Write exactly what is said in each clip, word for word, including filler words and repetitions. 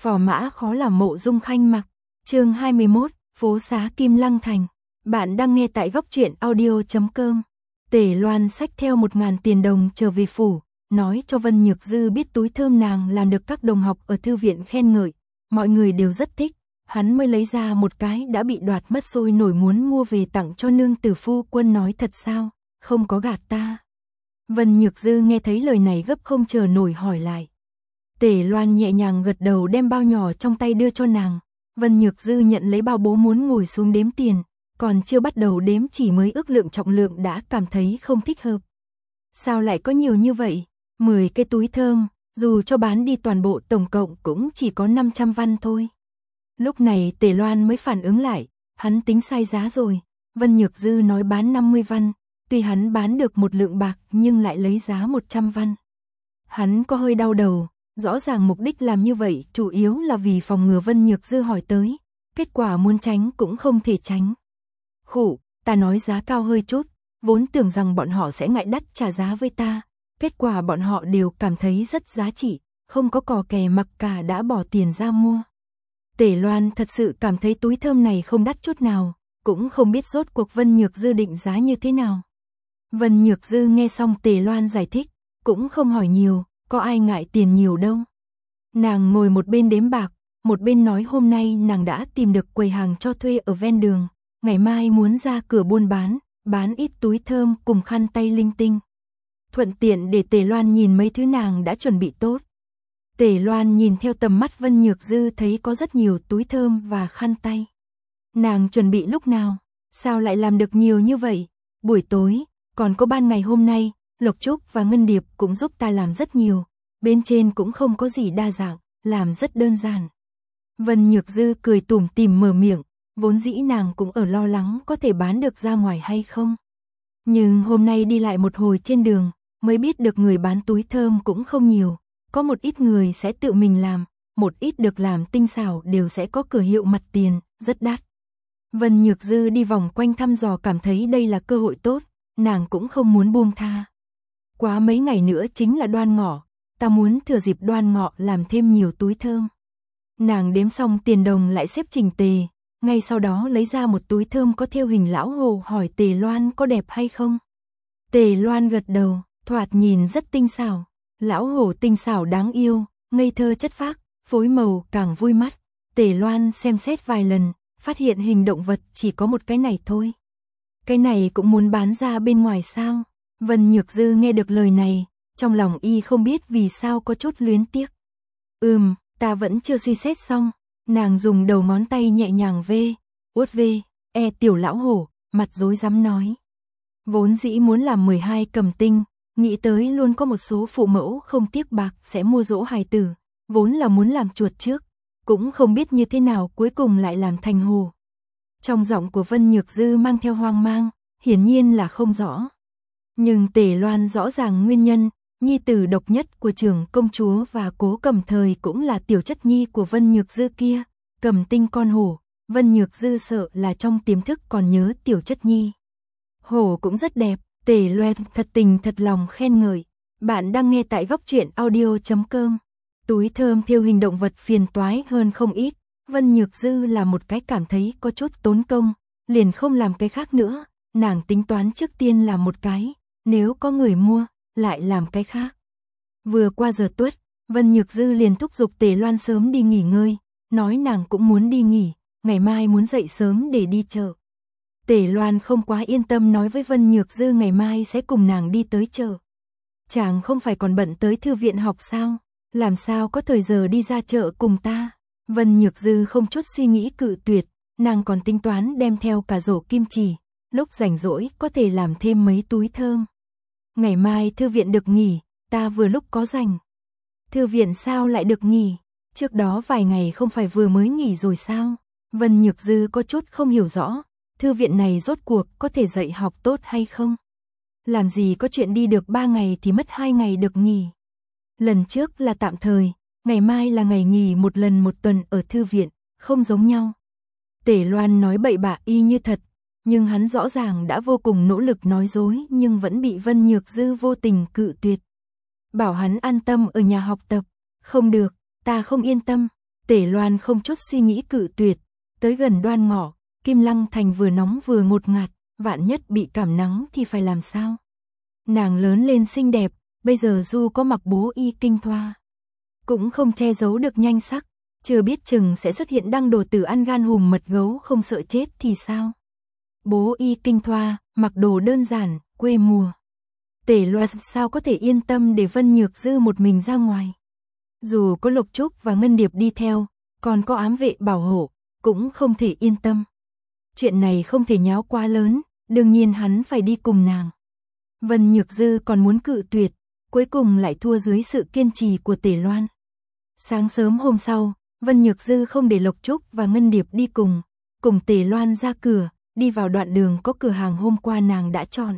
Phò mã khó làm mộ dung khanh mặc. Chương hai mươi mốt, phố xá Kim Lăng Thành. Bạn đang nghe tại góc truyện audio chấm com. Tề Loan xách theo một ngàn tiền đồng trở về phủ, nói cho Vân Nhược Dư biết túi thơm nàng làm được các đồng học ở thư viện khen ngợi, mọi người đều rất thích, hắn mới lấy ra một cái đã bị đoạt mất sôi nổi muốn mua về tặng cho nương tử phu quân. Nói thật sao, không có gạt ta. Vân Nhược Dư nghe thấy lời này gấp không chờ nổi hỏi lại. Tề Loan nhẹ nhàng gật đầu đem bao nhỏ trong tay đưa cho nàng. Vân Nhược Dư nhận lấy bao bố muốn ngồi xuống đếm tiền, còn chưa bắt đầu đếm chỉ mới ước lượng trọng lượng đã cảm thấy không thích hợp. Sao lại có nhiều như vậy? mười cái túi thơm, dù cho bán đi toàn bộ tổng cộng cũng chỉ có năm trăm văn thôi. Lúc này Tề Loan mới phản ứng lại, hắn tính sai giá rồi. Vân Nhược Dư nói bán năm mươi văn, tuy hắn bán được một lượng bạc nhưng lại lấy giá một trăm văn. Hắn có hơi đau đầu, rõ ràng mục đích làm như vậy chủ yếu là vì phòng ngừa Vân Nhược Dư hỏi tới, kết quả muốn tránh cũng không thể tránh. Khụ, ta nói giá cao hơi chút, vốn tưởng rằng bọn họ sẽ ngại đắt trả giá với ta, kết quả bọn họ đều cảm thấy rất giá trị, không có cò kè mặc cả đã bỏ tiền ra mua. Tề Loan thật sự cảm thấy túi thơm này không đắt chút nào, cũng không biết rốt cuộc Vân Nhược Dư định giá như thế nào. Vân Nhược Dư nghe xong Tề Loan giải thích, cũng không hỏi nhiều, có ai ngại tiền nhiều đâu. Nàng ngồi một bên đếm bạc, một bên nói hôm nay nàng đã tìm được quầy hàng cho thuê ở ven đường, ngày mai muốn ra cửa buôn bán, bán ít túi thơm cùng khăn tay linh tinh. Thuận tiện để Tề Loan nhìn mấy thứ nàng đã chuẩn bị tốt. Tề Loan nhìn theo tầm mắt Vân Nhược Dư thấy có rất nhiều túi thơm và khăn tay. Nàng chuẩn bị lúc nào? Sao lại làm được nhiều như vậy? Buổi tối, còn có ban ngày hôm nay, Lộc Trúc và Ngân Điệp cũng giúp ta làm rất nhiều. Bên trên cũng không có gì đa dạng, làm rất đơn giản. Vân Nhược Dư cười tủm tỉm mở miệng, vốn dĩ nàng cũng ở lo lắng có thể bán được ra ngoài hay không. Nhưng hôm nay đi lại một hồi trên đường, mới biết được người bán túi thơm cũng không nhiều. Có một ít người sẽ tự mình làm, một ít được làm tinh xảo đều sẽ có cửa hiệu mặt tiền, rất đắt. Vân Nhược Dư đi vòng quanh thăm dò cảm thấy đây là cơ hội tốt, nàng cũng không muốn buông tha. Quá mấy ngày nữa chính là Đoan Ngọ, ta muốn thừa dịp Đoan Ngọ làm thêm nhiều túi thơm. Nàng đếm xong tiền đồng lại xếp chỉnh tề, ngay sau đó lấy ra một túi thơm có thêu hình lão hồ hỏi Tề Loan có đẹp hay không. Tề Loan gật đầu, thoạt nhìn rất tinh xảo. Lão hổ tinh xảo đáng yêu, ngây thơ chất phác, phối màu càng vui mắt. Tề Loan xem xét vài lần, phát hiện hình động vật chỉ có một cái này thôi. Cái này cũng muốn bán ra bên ngoài sao? Vân Nhược Dư nghe được lời này, trong lòng y không biết vì sao có chút luyến tiếc. Ừm, ta vẫn chưa suy xét xong. Nàng dùng đầu ngón tay nhẹ nhàng vê, uốt vê, e tiểu lão hổ, mặt rối rắm nói. Vốn dĩ muốn làm mười hai cầm tinh, nghĩ tới luôn có một số phụ mẫu không tiếc bạc sẽ mua dỗ hài tử, vốn là muốn làm chuột trước, cũng không biết như thế nào cuối cùng lại làm thành hồ. Trong giọng của Vân Nhược Dư mang theo hoang mang, hiển nhiên là không rõ. Nhưng Tề Loan rõ ràng nguyên nhân, nhi tử độc nhất của trưởng công chúa và Cố Cẩm Thời cũng là tiểu chất nhi của Vân Nhược Dư kia, cầm tinh con hổ, Vân Nhược Dư sợ là trong tiềm thức còn nhớ tiểu chất nhi. Hổ cũng rất đẹp. Tề Loan thật tình thật lòng khen ngợi. Bạn đang nghe tại góc truyện audio chấm com. Túi thơm thêu hình động vật phiền toái hơn không ít. Vân Nhược Dư là một cái cảm thấy có chút tốn công, liền không làm cái khác nữa. Nàng tính toán trước tiên làm một cái, nếu có người mua, lại làm cái khác. Vừa qua giờ tuất, Vân Nhược Dư liền thúc giục Tề Loan sớm đi nghỉ ngơi, nói nàng cũng muốn đi nghỉ, ngày mai muốn dậy sớm để đi chợ. Tề Loan không quá yên tâm nói với Vân Nhược Dư ngày mai sẽ cùng nàng đi tới chợ. Chàng không phải còn bận tới thư viện học sao, làm sao có thời giờ đi ra chợ cùng ta. Vân Nhược Dư không chút suy nghĩ cự tuyệt, nàng còn tính toán đem theo cả rổ kim chỉ, lúc rảnh rỗi có thể làm thêm mấy túi thơm. Ngày mai thư viện được nghỉ, ta vừa lúc có rảnh. Thư viện sao lại được nghỉ, trước đó vài ngày không phải vừa mới nghỉ rồi sao? Vân Nhược Dư có chút không hiểu rõ. Thư viện này rốt cuộc có thể dạy học tốt hay không? Làm gì có chuyện đi được ba ngày thì mất hai ngày được nghỉ. Lần trước là tạm thời, ngày mai là ngày nghỉ một lần một tuần ở thư viện, không giống nhau. Tề Loan nói bậy bạ y như thật, nhưng hắn rõ ràng đã vô cùng nỗ lực nói dối nhưng vẫn bị Vân Nhược Dư vô tình cự tuyệt. Bảo hắn an tâm ở nhà học tập, không được, ta không yên tâm. Tề Loan không chút suy nghĩ cự tuyệt, tới gần Đoan Ngọ, Kim Lăng Thành vừa nóng vừa ngột ngạt, vạn nhất bị cảm nắng thì phải làm sao? Nàng lớn lên xinh đẹp, bây giờ dù có mặc bố y kinh thoa, cũng không che giấu được nhanh sắc, chưa biết chừng sẽ xuất hiện đăng đồ tử ăn gan hùm mật gấu không sợ chết thì sao? Bố y kinh thoa, mặc đồ đơn giản, quê mùa. Tề Loan sao có thể yên tâm để Vân Nhược Dư một mình ra ngoài? Dù có Lục Trúc và Ngân Điệp đi theo, còn có ám vệ bảo hộ, cũng không thể yên tâm. Chuyện này không thể nháo quá lớn, đương nhiên hắn phải đi cùng nàng. Vân Nhược Dư còn muốn cự tuyệt, cuối cùng lại thua dưới sự kiên trì của Tề Loan. Sáng sớm hôm sau, Vân Nhược Dư không để Lục Trúc và Ngân Điệp đi cùng, cùng Tề Loan ra cửa, đi vào đoạn đường có cửa hàng hôm qua nàng đã chọn.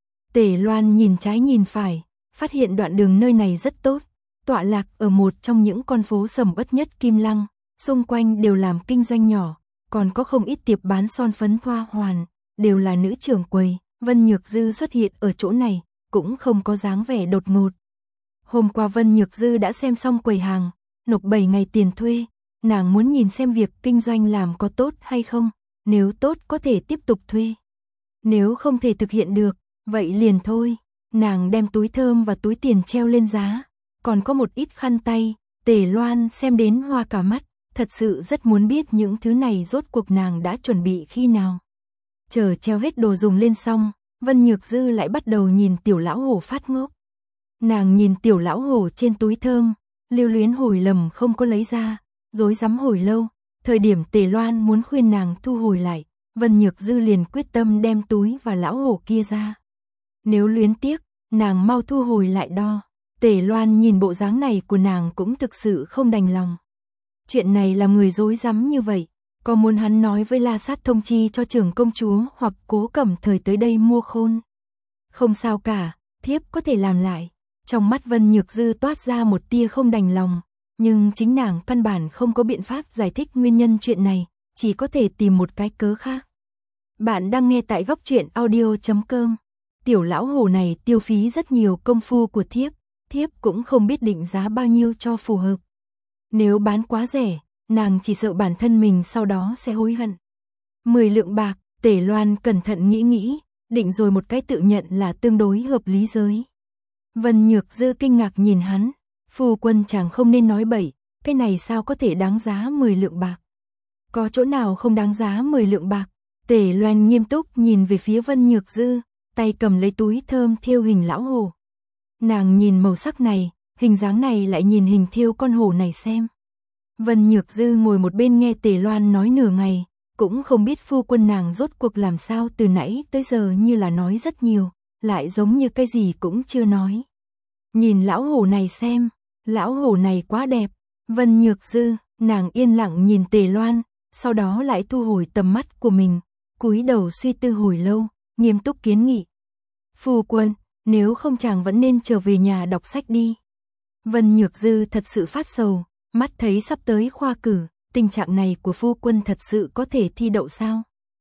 Tề Loan nhìn trái nhìn phải, phát hiện đoạn đường nơi này rất tốt, tọa lạc ở một trong những con phố sầm uất nhất Kim Lăng, xung quanh đều làm kinh doanh nhỏ, còn có không ít tiệm bán son phấn hoa hoàn, đều là nữ trưởng quầy. Vân Nhược Dư xuất hiện ở chỗ này, cũng không có dáng vẻ đột ngột. Hôm qua Vân Nhược Dư đã xem xong quầy hàng, nộp bảy ngày tiền thuê, nàng muốn nhìn xem việc kinh doanh làm có tốt hay không, nếu tốt có thể tiếp tục thuê. Nếu không thể thực hiện được, vậy liền thôi. Nàng đem túi thơm và túi tiền treo lên giá, còn có một ít khăn tay. Tề Loan xem đến hoa cả mắt, thật sự rất muốn biết những thứ này rốt cuộc nàng đã chuẩn bị khi nào. Chờ treo hết đồ dùng lên xong, Vân Nhược Dư lại bắt đầu nhìn tiểu lão hổ phát ngốc. Nàng nhìn tiểu lão hổ trên túi thơm, lưu luyến hồi lầm không có lấy ra, rối rắm hồi lâu, thời điểm Tề Loan muốn khuyên nàng thu hồi lại, Vân Nhược Dư liền quyết tâm đem túi và lão hổ kia ra. Nếu luyến tiếc, nàng mau thu hồi lại đo. Tề Loan nhìn bộ dáng này của nàng cũng thực sự không đành lòng. Chuyện này làm người rối rắm như vậy, có muốn hắn nói với La Sát thông chi cho trưởng công chúa hoặc Cố Cẩm Thời tới đây mua khôn? Không sao cả, thiếp có thể làm lại. Trong mắt Vân Nhược Dư toát ra một tia không đành lòng, nhưng chính nàng căn bản không có biện pháp giải thích nguyên nhân chuyện này, chỉ có thể tìm một cái cớ khác. Bạn đang nghe tại góc truyện audio chấm com. Tiểu lão hổ này tiêu phí rất nhiều công phu của thiếp, thiếp cũng không biết định giá bao nhiêu cho phù hợp. Nếu bán quá rẻ, nàng chỉ sợ bản thân mình sau đó sẽ hối hận. Mười lượng bạc, Tề Loan cẩn thận nghĩ nghĩ, định rồi một cái tự nhận là tương đối hợp lý giới. Vân Nhược Dư kinh ngạc nhìn hắn, phu quân chàng không nên nói bậy, cái này sao có thể đáng giá mười lượng bạc? Có chỗ nào không đáng giá mười lượng bạc? Tề Loan nghiêm túc nhìn về phía Vân Nhược Dư, tay cầm lấy túi thơm thêu hình lão hổ. Nàng nhìn màu sắc này, hình dáng này lại nhìn hình thêu con hổ này xem. Vân Nhược Dư ngồi một bên nghe Tề Loan nói nửa ngày, cũng không biết phu quân nàng rốt cuộc làm sao từ nãy tới giờ như là nói rất nhiều, lại giống như cái gì cũng chưa nói. Nhìn lão hổ này xem, lão hổ này quá đẹp. Vân Nhược Dư, nàng yên lặng nhìn Tề Loan, sau đó lại thu hồi tầm mắt của mình, cúi đầu suy tư hồi lâu, nghiêm túc kiến nghị. Phu quân, nếu không chàng vẫn nên trở về nhà đọc sách đi. Vân Nhược Dư thật sự phát sầu, mắt thấy sắp tới khoa cử, tình trạng này của phu quân thật sự có thể thi đậu sao?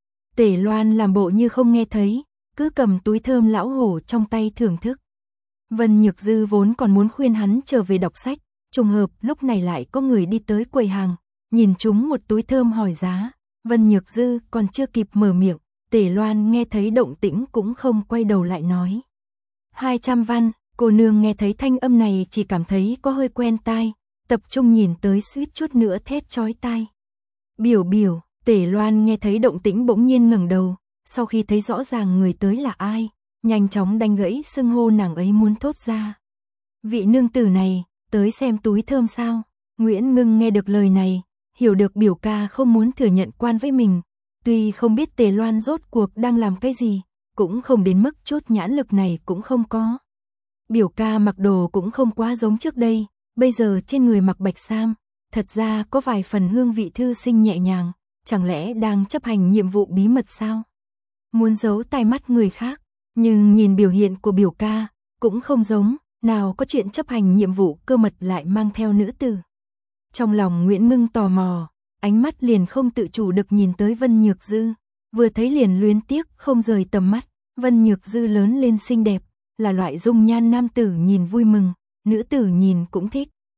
Tề Loan làm bộ như không nghe thấy, cứ cầm túi thơm lão hổ trong tay thưởng thức. Vân Nhược Dư vốn còn muốn khuyên hắn trở về đọc sách, trùng hợp lúc này lại có người đi tới quầy hàng, nhìn chúng một túi thơm hỏi giá. Vân Nhược Dư còn chưa kịp mở miệng, Tề Loan nghe thấy động tĩnh cũng không quay đầu lại nói. hai trăm văn, cô nương nghe thấy thanh âm này chỉ cảm thấy có hơi quen tai, tập trung nhìn tới suýt chút nữa thét chói tai. Biểu biểu, Tề Loan nghe thấy động tĩnh bỗng nhiên ngẩng đầu, sau khi thấy rõ ràng người tới là ai, nhanh chóng đánh gãy xưng hô nàng ấy muốn thốt ra. Vị nương tử này, tới xem túi thơm sao? Nguyễn Ngưng nghe được lời này, hiểu được biểu ca không muốn thừa nhận quan với mình, tuy không biết Tề Loan rốt cuộc đang làm cái gì, cũng không đến mức chút nhãn lực này cũng không có. Biểu ca mặc đồ cũng không quá giống trước đây, bây giờ trên người mặc bạch sam, thật ra có vài phần hương vị thư sinh nhẹ nhàng, chẳng lẽ đang chấp hành nhiệm vụ bí mật sao? Muốn giấu tai mắt người khác, nhưng nhìn biểu hiện của biểu ca, cũng không giống, nào có chuyện chấp hành nhiệm vụ cơ mật lại mang theo nữ tử. Trong lòng Nguyễn Ngưng tò mò, ánh mắt liền không tự chủ được nhìn tới Vân Nhược Dư, vừa thấy liền luyến tiếc không rời tầm mắt. Vân Nhược Dư lớn lên xinh đẹp, là loại dung nhan nam tử nhìn vui mừng, nữ tử nhìn cũng thích.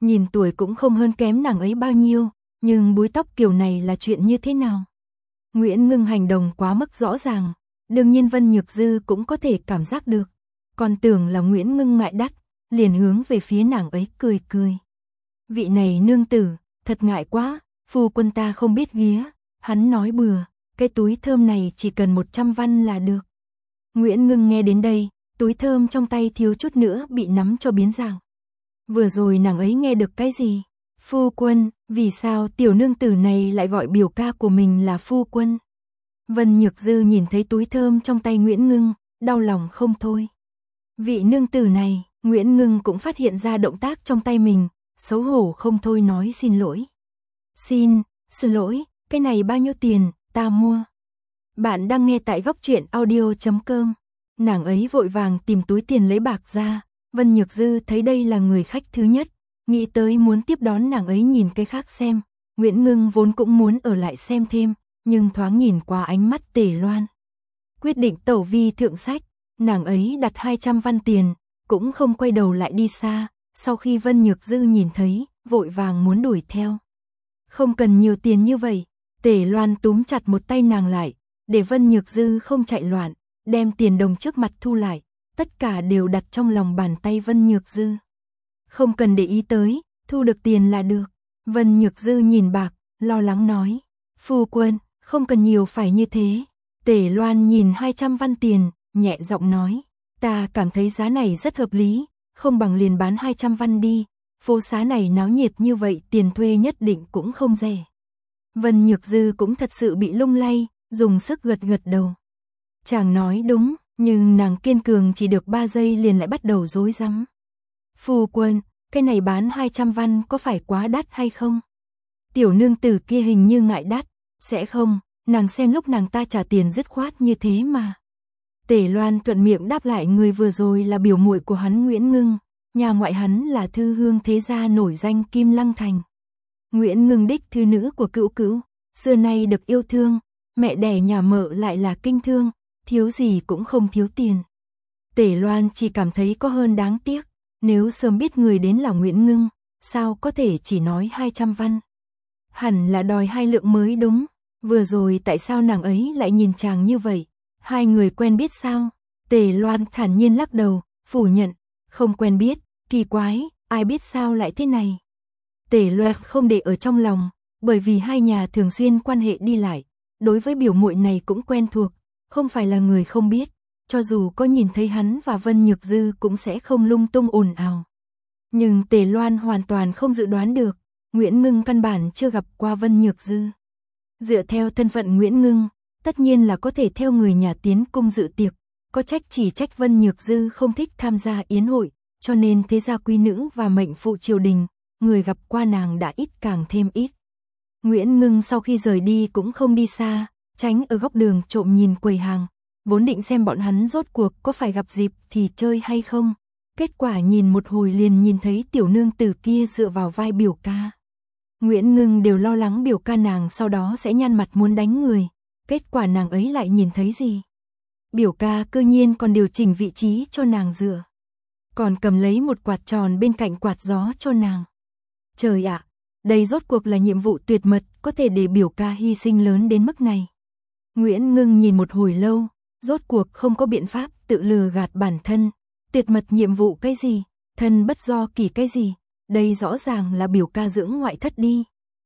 nhìn tuổi cũng không hơn kém nàng ấy bao nhiêu, nhưng búi tóc kiểu này là chuyện như thế nào? Nguyễn Ngưng hành động quá mức rõ ràng, đương nhiên Vân Nhược Dư cũng có thể cảm giác được. Còn tưởng là Nguyễn Ngưng ngại đắt, liền hướng về phía nàng ấy cười cười. Vị này nương tử, thật ngại quá, phu quân ta không biết ghía, hắn nói bừa, cái túi thơm này chỉ cần một trăm văn là được. Nguyễn Ngưng nghe đến đây, túi thơm trong tay thiếu chút nữa bị nắm cho biến dạng. Vừa rồi nàng ấy nghe được cái gì? Phu quân, vì sao tiểu nương tử này lại gọi biểu ca của mình là phu quân? Vân Nhược Dư nhìn thấy túi thơm trong tay Nguyễn Ngưng, đau lòng không thôi. Vị nương tử này, Nguyễn Ngưng cũng phát hiện ra động tác trong tay mình, xấu hổ không thôi nói xin lỗi. Xin, xin lỗi, cái này bao nhiêu tiền, ta mua. Bạn đang nghe tại góc truyện audio chấm com. Nàng ấy vội vàng tìm túi tiền lấy bạc ra, Vân Nhược Dư thấy đây là người khách thứ nhất, nghĩ tới muốn tiếp đón nàng ấy nhìn cái khác xem. Nguyễn Ngưng vốn cũng muốn ở lại xem thêm, nhưng thoáng nhìn qua ánh mắt Tề Loan. Quyết định tẩu vi thượng sách, nàng ấy đặt hai trăm văn tiền, cũng không quay đầu lại đi xa, sau khi Vân Nhược Dư nhìn thấy, vội vàng muốn đuổi theo. Không cần nhiều tiền như vậy, Tề Loan túm chặt một tay nàng lại, để Vân Nhược Dư không chạy loạn, đem tiền đồng trước mặt thu lại, tất cả đều đặt trong lòng bàn tay Vân Nhược Dư. Không cần để ý tới, thu được tiền là được. Vân Nhược Dư nhìn bạc, lo lắng nói, phu quân, không cần nhiều phải như thế. Tề Loan nhìn hai trăm văn tiền, nhẹ giọng nói, ta cảm thấy giá này rất hợp lý, không bằng liền bán hai trăm văn đi, phố xá này náo nhiệt như vậy tiền thuê nhất định cũng không rẻ. Vân Nhược Dư cũng thật sự bị lung lay, dùng sức gật gật đầu. Chàng nói đúng, nhưng nàng kiên cường chỉ được ba giây liền lại bắt đầu rối rắm. Phu quân, cái này bán hai trăm văn có phải quá đắt hay không? Tiểu nương tử kia hình như ngại đắt, sẽ không, nàng xem lúc nàng ta trả tiền dứt khoát như thế mà. Tề Loan thuận miệng đáp lại người vừa rồi là biểu muội của hắn Nguyễn Ngưng, nhà ngoại hắn là thư hương thế gia nổi danh Kim Lăng Thành. Nguyễn Ngưng đích thư nữ của Cữu Cữu, xưa nay được yêu thương, mẹ đẻ nhà mợ lại là kinh thương, thiếu gì cũng không thiếu tiền. Tề Loan chỉ cảm thấy có hơn đáng tiếc, nếu sớm biết người đến là Nguyễn Ngưng, sao có thể chỉ nói hai trăm văn. Hẳn là đòi hai lượng mới đúng, vừa rồi tại sao nàng ấy lại nhìn chàng như vậy, hai người quen biết sao? Tề Loan thản nhiên lắc đầu, phủ nhận, không quen biết, kỳ quái, ai biết sao lại thế này. Tề Loan không để ở trong lòng, bởi vì hai nhà thường xuyên quan hệ đi lại, đối với biểu muội này cũng quen thuộc, không phải là người không biết, cho dù có nhìn thấy hắn và Vân Nhược Dư cũng sẽ không lung tung ồn ào. Nhưng Tề Loan hoàn toàn không dự đoán được, Nguyễn Ngưng căn bản chưa gặp qua Vân Nhược Dư. Dựa theo thân phận Nguyễn Ngưng, tất nhiên là có thể theo người nhà tiến cung dự tiệc, có trách chỉ trách Vân Nhược Dư không thích tham gia yến hội, cho nên thế gia quý nữ và mệnh phụ triều đình, người gặp qua nàng đã ít càng thêm ít. Nguyễn Ngưng sau khi rời đi cũng không đi xa, tránh ở góc đường trộm nhìn quầy hàng, vốn định xem bọn hắn rốt cuộc có phải gặp dịp thì chơi hay không. Kết quả nhìn một hồi liền nhìn thấy tiểu nương tử kia dựa vào vai biểu ca. Nguyễn Ngưng đều lo lắng biểu ca nàng sau đó sẽ nhăn mặt muốn đánh người, kết quả nàng ấy lại nhìn thấy gì? Biểu ca cơ nhiên còn điều chỉnh vị trí cho nàng dựa, còn cầm lấy một quạt tròn bên cạnh quạt gió cho nàng. Trời ạ, đây rốt cuộc là nhiệm vụ tuyệt mật, có thể để biểu ca hy sinh lớn đến mức này. Nguyễn Ngưng nhìn một hồi lâu, rốt cuộc không có biện pháp tự lừa gạt bản thân. Tuyệt mật nhiệm vụ cái gì, thân bất do kỳ cái gì, đây rõ ràng là biểu ca dưỡng ngoại thất đi.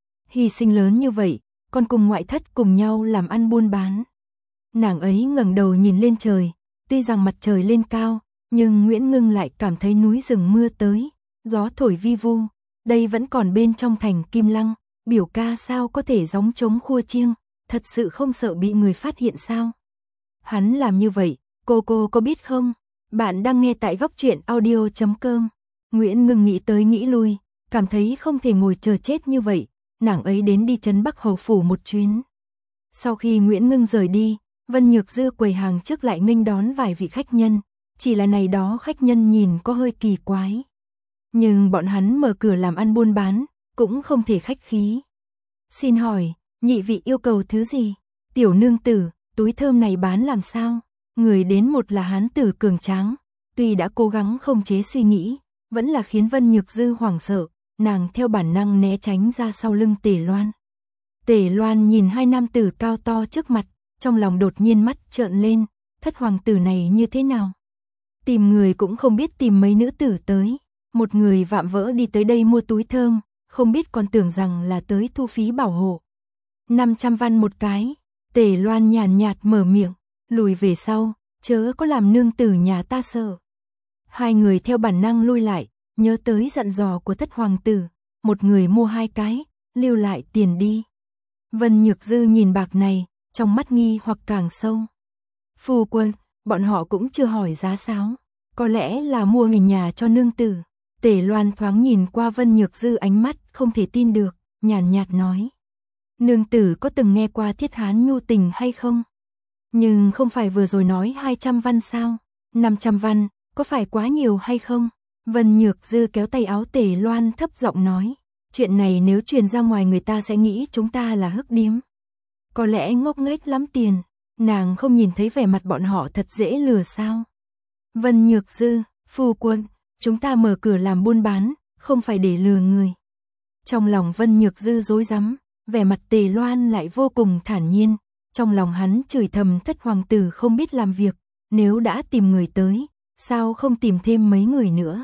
Hy sinh lớn như vậy, còn cùng ngoại thất cùng nhau làm ăn buôn bán. Nàng ấy ngẩng đầu nhìn lên trời, tuy rằng mặt trời lên cao, nhưng Nguyễn Ngưng lại cảm thấy núi rừng mưa tới, gió thổi vi vu, đây vẫn còn bên trong thành Kim Lăng, biểu ca sao có thể gióng trống khua chiêng, thật sự không sợ bị người phát hiện sao? Hắn làm như vậy, cô cô có biết không? Bạn đang nghe tại góc truyện audio chấm com. Nguyễn Ngưng nghĩ tới nghĩ lui, cảm thấy không thể ngồi chờ chết như vậy, nàng ấy đến đi trấn Bắc Hầu phủ một chuyến. Sau khi Nguyễn Ngưng rời đi, Vân Nhược Dư quầy hàng trước lại nghênh đón vài vị khách nhân, chỉ là này đó khách nhân nhìn có hơi kỳ quái. Nhưng bọn hắn mở cửa làm ăn buôn bán, cũng không thể khách khí. Xin hỏi, nhị vị yêu cầu thứ gì? Tiểu nương tử, túi thơm này bán làm sao? Người đến một là hán tử cường tráng, tuy đã cố gắng không chế suy nghĩ, vẫn là khiến Vân Nhược Dư hoảng sợ, nàng theo bản năng né tránh ra sau lưng Tề Loan. Tề Loan nhìn hai nam tử cao to trước mặt, trong lòng đột nhiên mắt trợn lên, thất hoàng tử này như thế nào? Tìm người cũng không biết tìm mấy nữ tử tới, một người vạm vỡ đi tới đây mua túi thơm, không biết còn tưởng rằng là tới thu phí bảo hộ. năm trăm văn một cái, Tề Loan nhàn nhạt mở miệng, lùi về sau, chớ có làm nương tử nhà ta sợ. Hai người theo bản năng lui lại, nhớ tới dặn dò của thất hoàng tử, một người mua hai cái, lưu lại tiền đi. Vân Nhược Dư nhìn bạc này, trong mắt nghi hoặc càng sâu. Phu quân, bọn họ cũng chưa hỏi giá sao, có lẽ là mua hình nhà cho nương tử. Tề Loan thoáng nhìn qua Vân Nhược Dư ánh mắt không thể tin được, nhàn nhạt nói. Nương tử có từng nghe qua thiết hán nhu tình hay không? Nhưng không phải vừa rồi nói hai trăm văn sao? năm trăm văn, có phải quá nhiều hay không? Vân Nhược Dư kéo tay áo Tề Loan thấp giọng nói. Chuyện này nếu truyền ra ngoài người ta sẽ nghĩ chúng ta là hức điếm. Có lẽ ngốc nghếch lắm tiền, nàng không nhìn thấy vẻ mặt bọn họ thật dễ lừa sao? Vân Nhược Dư, phu quân, chúng ta mở cửa làm buôn bán, không phải để lừa người. Trong lòng Vân Nhược Dư rối rắm, vẻ mặt Tề Loan lại vô cùng thản nhiên, trong lòng hắn chửi thầm thất hoàng tử không biết làm việc, nếu đã tìm người tới, sao không tìm thêm mấy người nữa?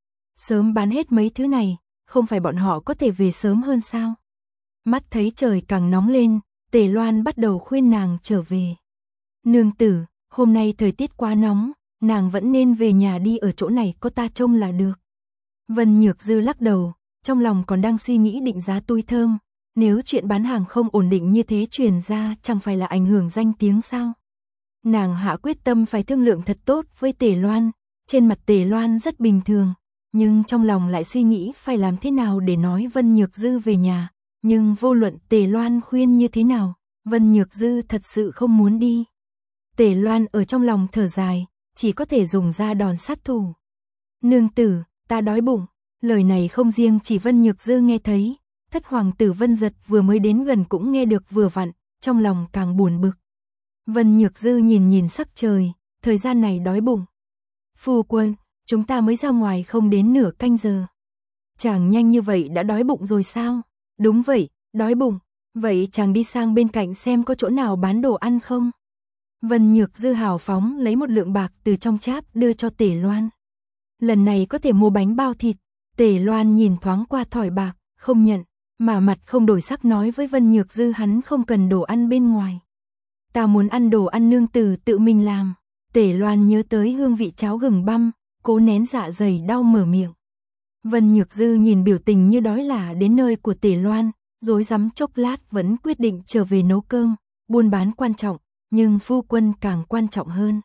Sớm bán hết mấy thứ này, không phải bọn họ có thể về sớm hơn sao? Mắt thấy trời càng nóng lên, Tề Loan bắt đầu khuyên nàng trở về. Nương tử, hôm nay thời tiết quá nóng, nàng vẫn nên về nhà đi, ở chỗ này có ta trông là được. Vân Nhược Dư lắc đầu, trong lòng còn đang suy nghĩ định giá túi thơm, nếu chuyện bán hàng không ổn định như thế truyền ra chẳng phải là ảnh hưởng danh tiếng sao? Nàng hạ quyết tâm phải thương lượng thật tốt với Tề Loan, trên mặt Tề Loan rất bình thường, nhưng trong lòng lại suy nghĩ phải làm thế nào để nói Vân Nhược Dư về nhà, nhưng vô luận Tề Loan khuyên như thế nào, Vân Nhược Dư thật sự không muốn đi. Tề Loan ở trong lòng thở dài, chỉ có thể dùng ra đòn sát thủ. Nương tử, ta đói bụng. Lời này không riêng chỉ Vân Nhược Dư nghe thấy, thất hoàng tử Vân Giật vừa mới đến gần cũng nghe được vừa vặn, trong lòng càng buồn bực. Vân Nhược Dư nhìn nhìn sắc trời, thời gian này đói bụng. Phu quân, chúng ta mới ra ngoài không đến nửa canh giờ. Chàng nhanh như vậy đã đói bụng rồi sao? Đúng vậy, đói bụng. Vậy chàng đi sang bên cạnh xem có chỗ nào bán đồ ăn không? Vân Nhược Dư hào phóng lấy một lượng bạc từ trong cháp đưa cho Tề Loan. Lần này có thể mua bánh bao thịt. Tề Loan nhìn thoáng qua thỏi bạc, không nhận, mà mặt không đổi sắc nói với Vân Nhược Dư hắn không cần đồ ăn bên ngoài. Ta muốn ăn đồ ăn nương tử tự mình làm. Tề Loan nhớ tới hương vị cháo gừng băm, cố nén dạ dày đau mở miệng. Vân Nhược Dư nhìn biểu tình như đói lả đến nơi của Tề Loan, rối rắm chốc lát vẫn quyết định trở về nấu cơm, buôn bán quan trọng, nhưng phu quân càng quan trọng hơn.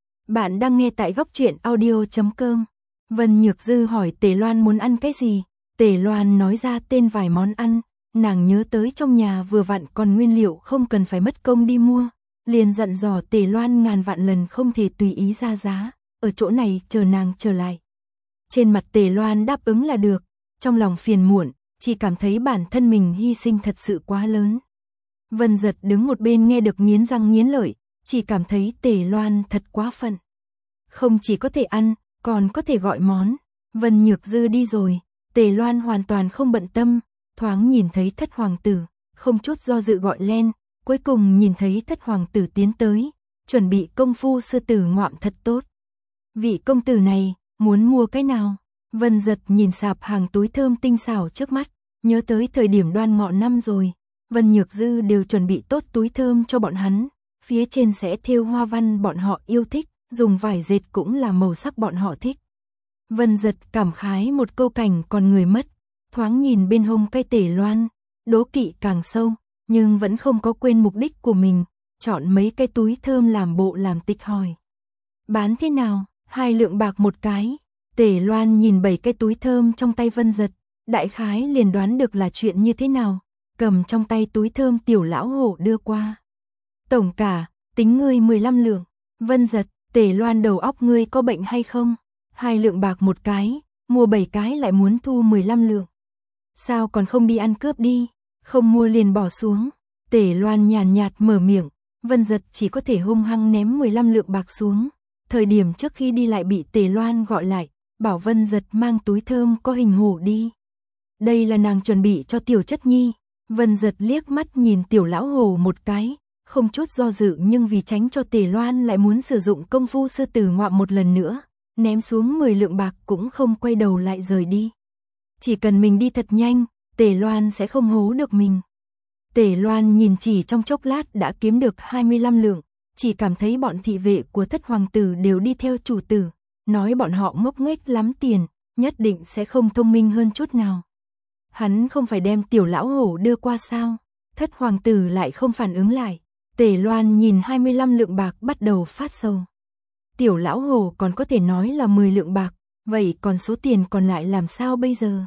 Bạn đang nghe tại góc truyện audio chấm com. Vân Nhược Dư hỏi Tề Loan muốn ăn cái gì, Tề Loan nói ra tên vài món ăn, nàng nhớ tới trong nhà vừa vặn còn nguyên liệu không cần phải mất công đi mua, liền dặn dò Tề Loan ngàn vạn lần không thể tùy ý ra giá, ở chỗ này chờ nàng trở lại. Trên mặt Tề Loan đáp ứng là được, trong lòng phiền muộn, chỉ cảm thấy bản thân mình hy sinh thật sự quá lớn. Vân Giật đứng một bên nghe được nghiến răng nghiến lợi, chỉ cảm thấy Tề Loan thật quá phận. Không chỉ có thể ăn, còn có thể gọi món. Vân Nhược Dư đi rồi, Tề Loan hoàn toàn không bận tâm, thoáng nhìn thấy thất hoàng tử, không chút do dự gọi lên, cuối cùng nhìn thấy thất hoàng tử tiến tới, chuẩn bị công phu sư tử ngoạm thật tốt. Vị công tử này, muốn mua cái nào? Vân Giật nhìn sạp hàng túi thơm tinh xảo trước mắt, nhớ tới thời điểm đoan ngọ năm rồi, Vân Nhược Dư đều chuẩn bị tốt túi thơm cho bọn hắn, phía trên sẽ thêu hoa văn bọn họ yêu thích, dùng vải dệt cũng là màu sắc bọn họ thích. Vân Giật cảm khái một câu cảnh còn người mất, thoáng nhìn bên hông cây Tề Loan, đố kỵ càng sâu, nhưng vẫn không có quên mục đích của mình, chọn mấy cái túi thơm làm bộ làm tịch hỏi. Bán thế nào? Hai lượng bạc một cái. Tề Loan nhìn bảy cái túi thơm trong tay Vân Giật, đại khái liền đoán được là chuyện như thế nào, cầm trong tay túi thơm tiểu lão hổ đưa qua. Tổng cả, tính ngươi mười lăm lượng. Vân Giật, Tề Loan đầu óc ngươi có bệnh hay không? Hai lượng bạc một cái, mua bảy cái lại muốn thu mười lăm lượng. Sao còn không đi ăn cướp đi, không mua liền bỏ xuống. Tề Loan nhàn nhạt mở miệng, Vân Giật chỉ có thể hung hăng ném mười lăm lượng bạc xuống. Thời điểm trước khi đi lại bị Tề Loan gọi lại, bảo Vân Giật mang túi thơm có hình hổ đi. Đây là nàng chuẩn bị cho Tiểu Chất Nhi. Vân Giật liếc mắt nhìn Tiểu Lão Hồ một cái, không chút do dự, nhưng vì tránh cho Tề Loan lại muốn sử dụng công phu sư tử ngoạm một lần nữa, ném xuống mười lượng bạc cũng không quay đầu lại rời đi. Chỉ cần mình đi thật nhanh, Tề Loan sẽ không hố được mình. Tề Loan nhìn chỉ trong chốc lát đã kiếm được hai mươi lăm lượng, chỉ cảm thấy bọn thị vệ của thất hoàng tử đều đi theo chủ tử, nói bọn họ ngốc nghếch lắm tiền, nhất định sẽ không thông minh hơn chút nào. Hắn không phải đem Tiểu Lão Hổ đưa qua sao? Thất hoàng tử lại không phản ứng lại. Tề Loan nhìn hai mươi lăm lượng bạc bắt đầu phát sầu. Tiểu Lão Hổ còn có thể nói là mười lượng bạc, vậy còn số tiền còn lại làm sao bây giờ?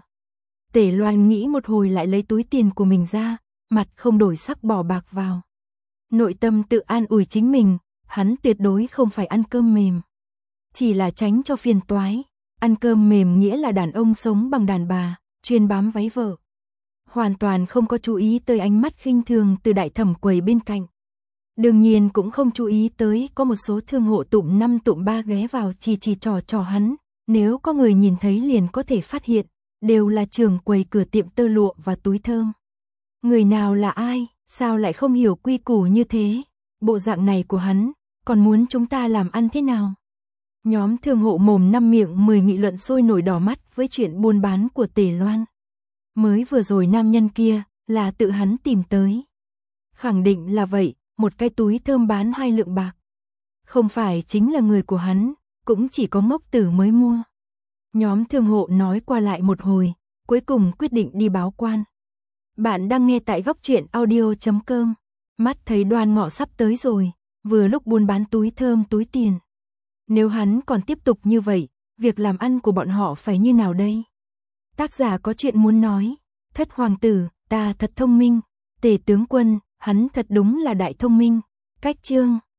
Tề Loan nghĩ một hồi lại lấy túi tiền của mình ra, mặt không đổi sắc bỏ bạc vào. Nội tâm tự an ủi chính mình, hắn tuyệt đối không phải ăn cơm mềm. Chỉ là tránh cho phiền toái. Ăn cơm mềm nghĩa là đàn ông sống bằng đàn bà, chuyên bám váy vợ. Hoàn toàn không có chú ý tới ánh mắt khinh thường từ đại thẩm quầy bên cạnh. Đương nhiên cũng không chú ý tới có một số thương hộ tụm năm tụm ba ghé vào chỉ chỉ trò trò hắn. Nếu có người nhìn thấy liền có thể phát hiện, đều là trưởng quầy cửa tiệm tơ lụa và túi thơm. Người nào là ai, sao lại không hiểu quy củ như thế? Bộ dạng này của hắn, còn muốn chúng ta làm ăn thế nào? Nhóm thương hộ mồm năm miệng mười nghị luận sôi nổi đỏ mắt với chuyện buôn bán của Tề Loan. Mới vừa rồi nam nhân kia là tự hắn tìm tới. Khẳng định là vậy, một cái túi thơm bán hai lượng bạc. Không phải chính là người của hắn, cũng chỉ có ngốc tử mới mua. Nhóm thương hộ nói qua lại một hồi, cuối cùng quyết định đi báo quan. Bạn đang nghe tại góc truyện audio chấm com. Mắt thấy Đoan Ngọ sắp tới rồi, vừa lúc buôn bán túi thơm túi tiền. Nếu hắn còn tiếp tục như vậy, việc làm ăn của bọn họ phải như nào đây? Tác giả có chuyện muốn nói. Thất hoàng tử, ta thật thông minh. Tề tướng quân, hắn thật đúng là đại thông minh. Cách chương